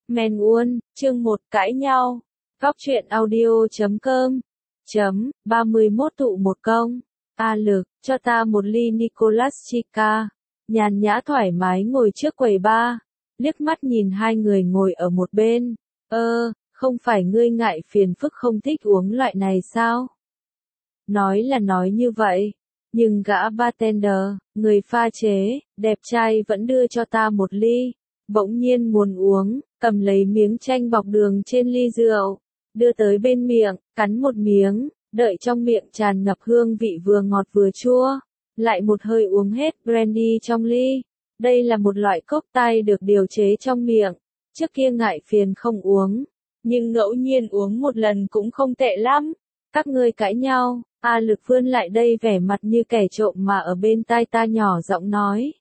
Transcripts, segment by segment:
Men Uôn, chương 1 cãi nhau. Góc truyện audio.com 31 tụ một công. A Lực, cho ta một ly Nicolas Chica. Nhàn nhã thoải mái ngồi trước quầy bar, liếc mắt nhìn hai người ngồi ở một bên. Không phải ngươi ngại phiền phức không thích uống loại này sao? Nói là nói như vậy, nhưng gã bartender, người pha chế, đẹp trai vẫn đưa cho ta một ly. Bỗng nhiên muốn uống, cầm lấy miếng chanh bọc đường trên ly rượu, đưa tới bên miệng, cắn một miếng, đợi trong miệng tràn ngập hương vị vừa ngọt vừa chua, lại một hơi uống hết brandy trong ly. Đây là một loại cocktail được điều chế trong miệng, trước kia ngại phiền không uống, nhưng ngẫu nhiên uống một lần cũng không tệ lắm. Các ngươi cãi nhau, A Lực vươn lại đây vẻ mặt như kẻ trộm mà ở bên tai ta nhỏ giọng nói.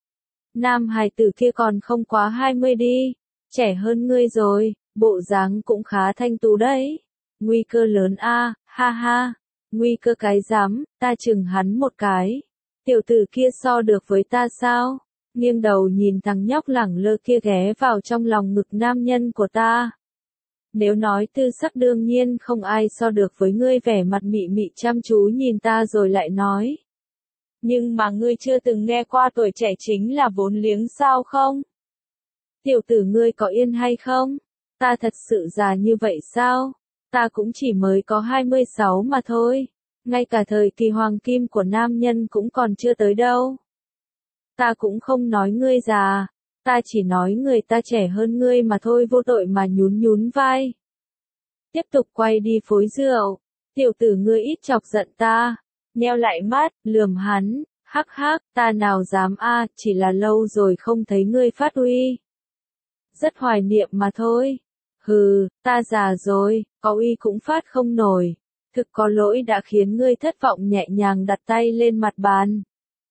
Nam hài tử kia còn không quá 20 đi, trẻ hơn ngươi rồi, bộ dáng cũng khá thanh tú đấy. Nguy cơ lớn a, ha ha, nguy cơ cái dám, ta chừng hắn một cái. Tiểu tử kia so được với ta sao? Nghiêng đầu nhìn thằng nhóc lẳng lơ kia ghé vào trong lòng ngực nam nhân của ta. Nếu nói tư sắc đương nhiên không ai so được với ngươi, vẻ mặt mị mị chăm chú nhìn ta rồi lại nói. Nhưng mà ngươi chưa từng nghe qua tuổi trẻ chính là vốn liếng sao không? Tiểu tử ngươi có yên hay không? Ta thật sự già như vậy sao? Ta cũng chỉ mới có 26 mà thôi. Ngay cả thời kỳ hoàng kim của nam nhân cũng còn chưa tới đâu. Ta cũng không nói ngươi già. Ta chỉ nói người ta trẻ hơn ngươi mà thôi, vô tội mà nhún vai. Tiếp tục quay đi phối rượu. Tiểu tử ngươi ít chọc giận ta. Nheo lại mắt, lườm hắn, hắc hắc, ta nào dám a, chỉ là lâu rồi không thấy ngươi phát uy. Rất hoài niệm mà thôi. Hừ, ta già rồi, có uy cũng phát không nổi. Thực có lỗi đã khiến ngươi thất vọng, nhẹ nhàng đặt tay lên mặt bàn.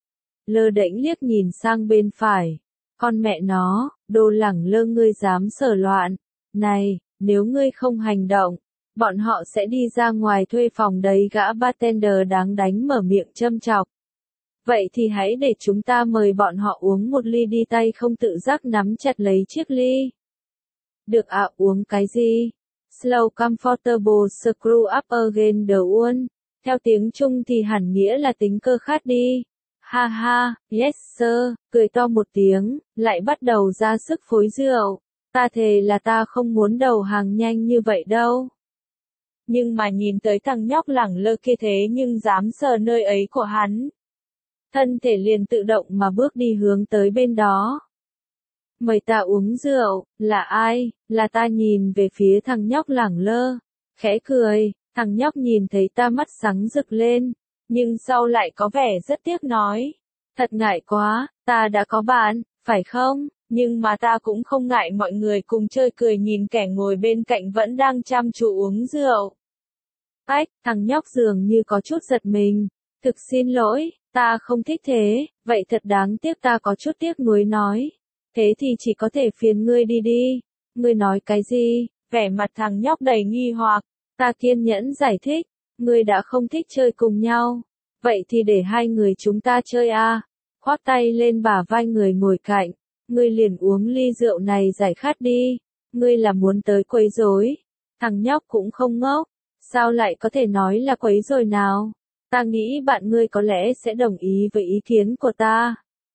Lơ đễnh liếc nhìn sang bên phải. Con mẹ nó, đồ lẳng lơ ngươi dám sờ loạn. Này, nếu ngươi không hành động, bọn họ sẽ đi ra ngoài thuê phòng đấy, gã bartender đáng đánh mở miệng châm chọc. Vậy thì hãy để chúng ta mời bọn họ uống một ly đi, tay không tự giác nắm chặt lấy chiếc ly. Được ạ, uống cái gì? Slow comfortable screw up again the one. Theo tiếng Trung thì hẳn nghĩa là tính cơ khát đi. Ha ha, yes sir, cười to một tiếng, lại bắt đầu ra sức phối rượu. Ta thề là ta không muốn đầu hàng nhanh như vậy đâu. Nhưng mà nhìn tới thằng nhóc lẳng lơ kia thế nhưng dám sờ nơi ấy của hắn. Thân thể liền tự động mà bước đi hướng tới bên đó. Mời ta uống rượu, là ai? Là ta nhìn về phía thằng nhóc lẳng lơ. Khẽ cười, thằng nhóc nhìn thấy ta mắt sáng rực lên. Nhưng sau lại có vẻ rất tiếc nói. Thật ngại quá, ta đã có bạn, phải không? Nhưng mà ta cũng không ngại mọi người cùng chơi, cười nhìn kẻ ngồi bên cạnh vẫn đang chăm chú uống rượu. Ách, thằng nhóc dường như có chút giật mình. Thực xin lỗi, ta không thích thế, vậy thật đáng tiếc, ta có chút tiếc nuối nói. Thế thì chỉ có thể phiền ngươi đi đi. Ngươi nói cái gì? Vẻ mặt thằng nhóc đầy nghi hoặc. Ta kiên nhẫn giải thích. Ngươi đã không thích chơi cùng nhau. Vậy thì để hai người chúng ta chơi a. Khoác tay lên bả vai người ngồi cạnh. Ngươi liền uống ly rượu này giải khát đi. Ngươi là muốn tới quấy rối. Thằng nhóc cũng không ngốc. Sao lại có thể nói là quấy rồi nào? Ta nghĩ bạn ngươi có lẽ sẽ đồng ý với ý kiến của ta.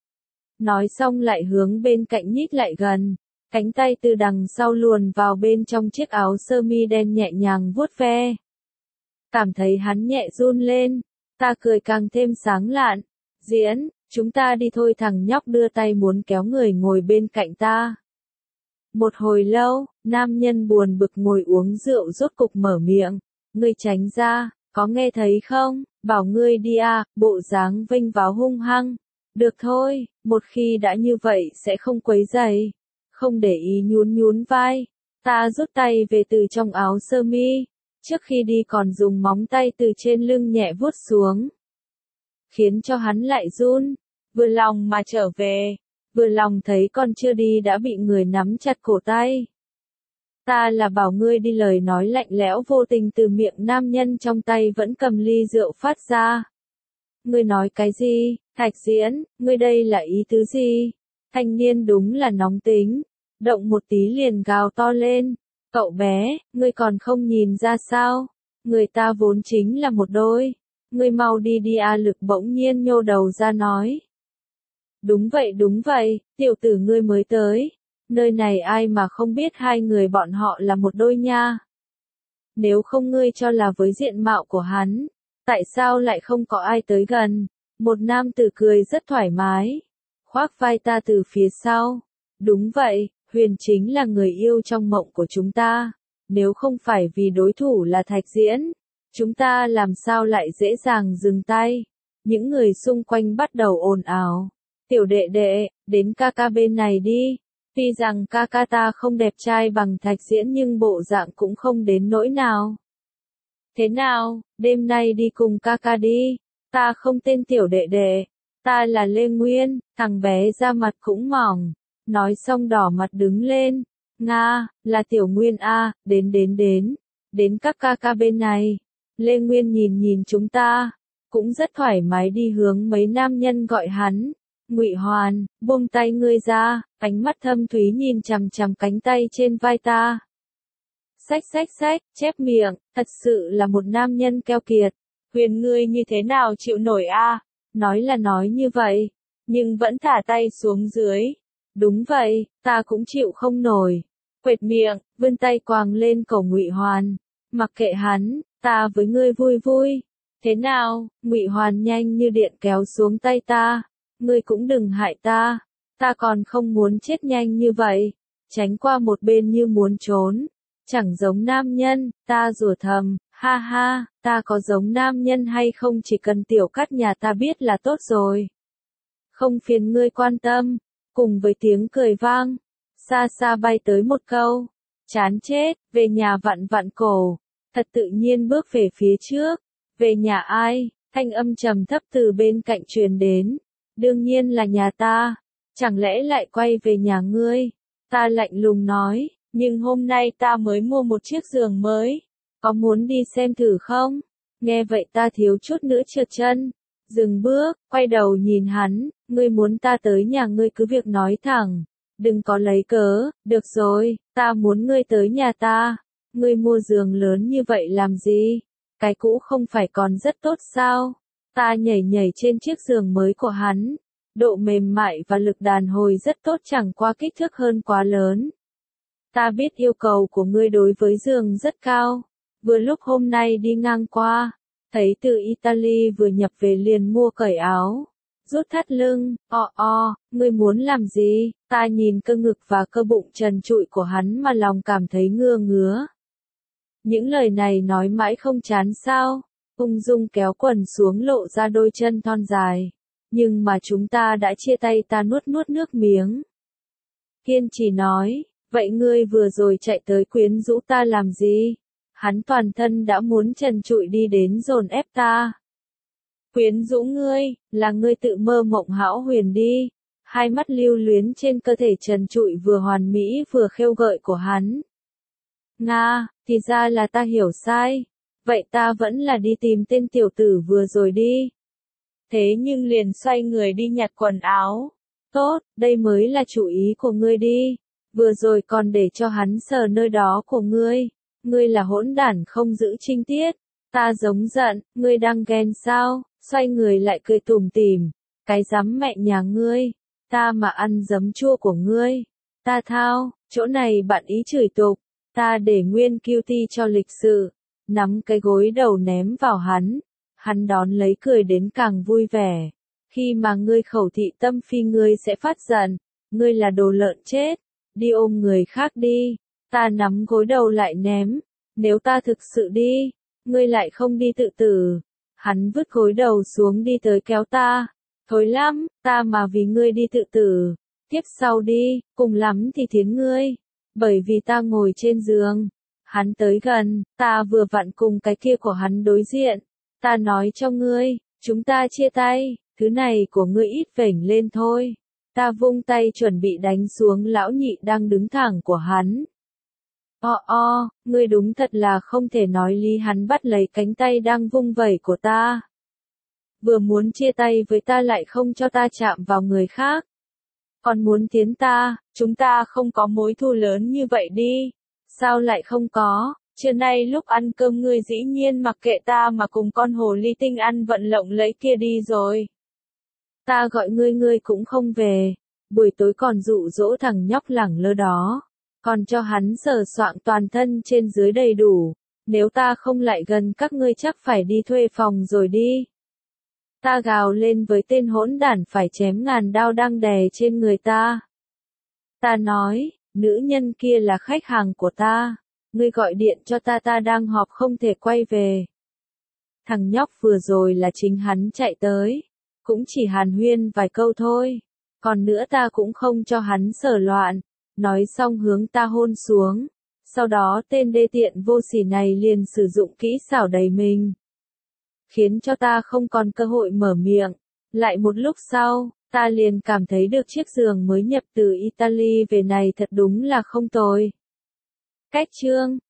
Nói xong lại hướng bên cạnh nhích lại gần. Cánh tay từ đằng sau luồn vào bên trong chiếc áo sơ mi đen, nhẹ nhàng vuốt ve. Cảm thấy hắn nhẹ run lên. Ta cười càng thêm sáng lạn. Diễn, chúng ta đi thôi, thằng nhóc đưa tay muốn kéo người ngồi bên cạnh ta. Một hồi lâu, nam nhân buồn bực ngồi uống rượu rốt cục mở miệng. Ngươi tránh ra, có nghe thấy không? Bảo ngươi đi à, bộ dáng vênh váo hung hăng. Được thôi, một khi đã như vậy sẽ không quấy rầy. Không để ý nhún vai. Ta rút tay về từ trong áo sơ mi. Trước khi đi còn dùng móng tay từ trên lưng nhẹ vuốt xuống. Khiến cho hắn lại run. Vừa lòng mà trở về. Vừa lòng thấy còn chưa đi đã bị người nắm chặt cổ tay. Ta là bảo ngươi đi, lời nói lạnh lẽo vô tình từ miệng nam nhân trong tay vẫn cầm ly rượu phát ra. Ngươi nói cái gì? Thạch Diễn, ngươi đây là ý tứ gì? Thanh niên đúng là nóng tính. động một tí liền gào to lên. Cậu bé, ngươi còn không nhìn ra sao? Người ta vốn chính là một đôi. Ngươi mau đi đi. A Lực bỗng nhiên nhô đầu ra nói. Đúng vậy, tiểu tử ngươi mới tới. Nơi này ai mà không biết hai người bọn họ là một đôi nha. Nếu không ngươi cho là với diện mạo của hắn, tại sao lại không có ai tới gần? Một nam tử cười rất thoải mái, khoác vai ta từ phía sau. Đúng vậy, Huyền chính là người yêu trong mộng của chúng ta. Nếu không phải vì đối thủ là Thạch Diễn, chúng ta làm sao lại dễ dàng dừng tay? Những người xung quanh bắt đầu ồn ào. Tiểu đệ đệ, đến ca ca bên này đi. Tuy rằng ca ca ta không đẹp trai bằng Thạch Diễn nhưng bộ dạng cũng không đến nỗi nào. Thế nào, đêm nay đi cùng ca ca đi. Ta không tên tiểu đệ đệ, ta là Lê Nguyên. Thằng bé da mặt cũng mỏng. Nói xong đỏ mặt đứng lên. Nga, là tiểu Nguyên a, đến các ca ca bên này. Lê Nguyên nhìn chúng ta, cũng rất thoải mái đi hướng mấy nam nhân gọi hắn. Ngụy Hoàn, buông tay ngươi ra, ánh mắt thâm thúy nhìn chằm chằm cánh tay trên vai ta. Xách, chép miệng, thật sự là một nam nhân keo kiệt. Huyền ngươi như thế nào chịu nổi a? Nói là nói như vậy, nhưng vẫn thả tay xuống dưới. Đúng vậy, ta cũng chịu không nổi. Quệt miệng, vươn tay quàng lên cổ Ngụy Hoàn. Mặc kệ hắn, ta với ngươi vui vui. Thế nào? Ngụy Hoàn nhanh như điện kéo xuống tay ta. Ngươi cũng đừng hại ta. Ta còn không muốn chết nhanh như vậy. Tránh qua một bên như muốn trốn. Chẳng giống nam nhân, ta rủa thầm. Ha ha, ta có giống nam nhân hay không chỉ cần tiểu cắt nhà ta biết là tốt rồi. Không phiền ngươi quan tâm. Cùng với tiếng cười vang, xa xa bay tới một câu. Chán chết, về nhà vặn vặn cổ. Thật tự nhiên bước về phía trước. Về nhà ai? Thanh âm trầm thấp từ bên cạnh truyền đến. Đương nhiên là nhà ta. Chẳng lẽ lại quay về nhà ngươi? Ta lạnh lùng nói, nhưng hôm nay ta mới mua một chiếc giường mới. Có muốn đi xem thử không? Nghe vậy ta thiếu chút nữa trượt chân. Dừng bước, quay đầu nhìn hắn, ngươi muốn ta tới nhà ngươi cứ việc nói thẳng. Đừng có lấy cớ, được rồi, ta muốn ngươi tới nhà ta. Ngươi mua giường lớn như vậy làm gì? Cái cũ không phải còn rất tốt sao? Ta nhảy trên chiếc giường mới của hắn. Độ mềm mại và lực đàn hồi rất tốt chẳng qua kích thước hơn quá lớn. Ta biết yêu cầu của ngươi đối với giường rất cao. Vừa lúc hôm nay đi ngang qua, thấy từ Italy vừa nhập về liền mua cởi áo. Rút thắt lưng, ngươi muốn làm gì? Ta nhìn cơ ngực và cơ bụng trần trụi của hắn mà lòng cảm thấy ngứa. Những lời này nói mãi không chán sao? Ung dung kéo quần xuống lộ ra đôi chân thon dài. Nhưng mà chúng ta đã chia tay, ta nuốt nước miếng. Kiên trì nói, vậy ngươi vừa rồi chạy tới quyến rũ ta làm gì? Hắn toàn thân đã muốn trần trụi đi đến dồn ép ta. Quyến rũ ngươi, là ngươi tự mơ mộng hão huyền đi. Hai mắt lưu luyến trên cơ thể trần trụi vừa hoàn mỹ vừa khêu gợi của hắn. Nga, thì ra là ta hiểu sai. Vậy ta vẫn là đi tìm tên tiểu tử vừa rồi đi. Thế nhưng liền xoay người đi nhặt quần áo. Tốt, đây mới là chủ ý của ngươi đi. Vừa rồi còn để cho hắn sờ nơi đó của ngươi. Ngươi là hỗn đản không giữ trinh tiết. Ta giống giận, ngươi đang ghen sao? Xoay người lại cười tủm tỉm. Cái dám mẹ nhà ngươi. Ta mà ăn giấm chua của ngươi. Ta thao, chỗ này bạn ý chửi tục. Ta để nguyên cutie cho lịch sự. Nắm cái gối đầu ném vào hắn. Hắn đón lấy cười đến càng vui vẻ. Khi mà ngươi khẩu thị tâm phi ngươi sẽ phát giận. Ngươi là đồ lợn chết. Đi ôm người khác đi. Ta nắm gối đầu lại ném. Nếu ta thực sự đi, ngươi lại không đi tự tử. Hắn vứt gối đầu xuống đi tới kéo ta. Thối lắm, ta mà vì ngươi đi tự tử. Tiếp sau đi, cùng lắm thì thiến ngươi. Bởi vì ta ngồi trên giường. Hắn tới gần, ta vừa vặn cùng cái kia của hắn đối diện. Ta nói cho ngươi, chúng ta chia tay, thứ này của ngươi ít vểnh lên thôi. Ta vung tay chuẩn bị đánh xuống lão nhị đang đứng thẳng của hắn. Ngươi đúng thật là không thể nói lý. Hắn bắt lấy cánh tay đang vung vẩy của ta. Vừa muốn chia tay với ta lại không cho ta chạm vào người khác. Còn muốn tiến ta, chúng ta không có mối thù lớn như vậy đi. Sao lại không có, trưa nay lúc ăn cơm ngươi dĩ nhiên mặc kệ ta mà cùng con hồ ly tinh ăn vận lộng lấy kia đi rồi. Ta gọi ngươi cũng không về, buổi tối còn dụ dỗ thằng nhóc lẳng lơ đó, còn cho hắn sờ soạng toàn thân trên dưới đầy đủ, nếu ta không lại gần các ngươi chắc phải đi thuê phòng rồi đi. Ta gào lên với tên hỗn đản phải chém ngàn đao đang đè trên người ta. Ta nói, nữ nhân kia là khách hàng của ta, ngươi gọi điện cho ta đang họp không thể quay về. Thằng nhóc vừa rồi là chính hắn chạy tới, cũng chỉ hàn huyên vài câu thôi, còn nữa ta cũng không cho hắn sờ loạn, nói xong hướng ta hôn xuống, sau đó tên đê tiện vô sỉ này liền sử dụng kỹ xảo đầy mình, khiến cho ta không còn cơ hội mở miệng. Lại một lúc sau, ta liền cảm thấy được chiếc giường mới nhập từ Italy về này thật đúng là không tồi. Cách chương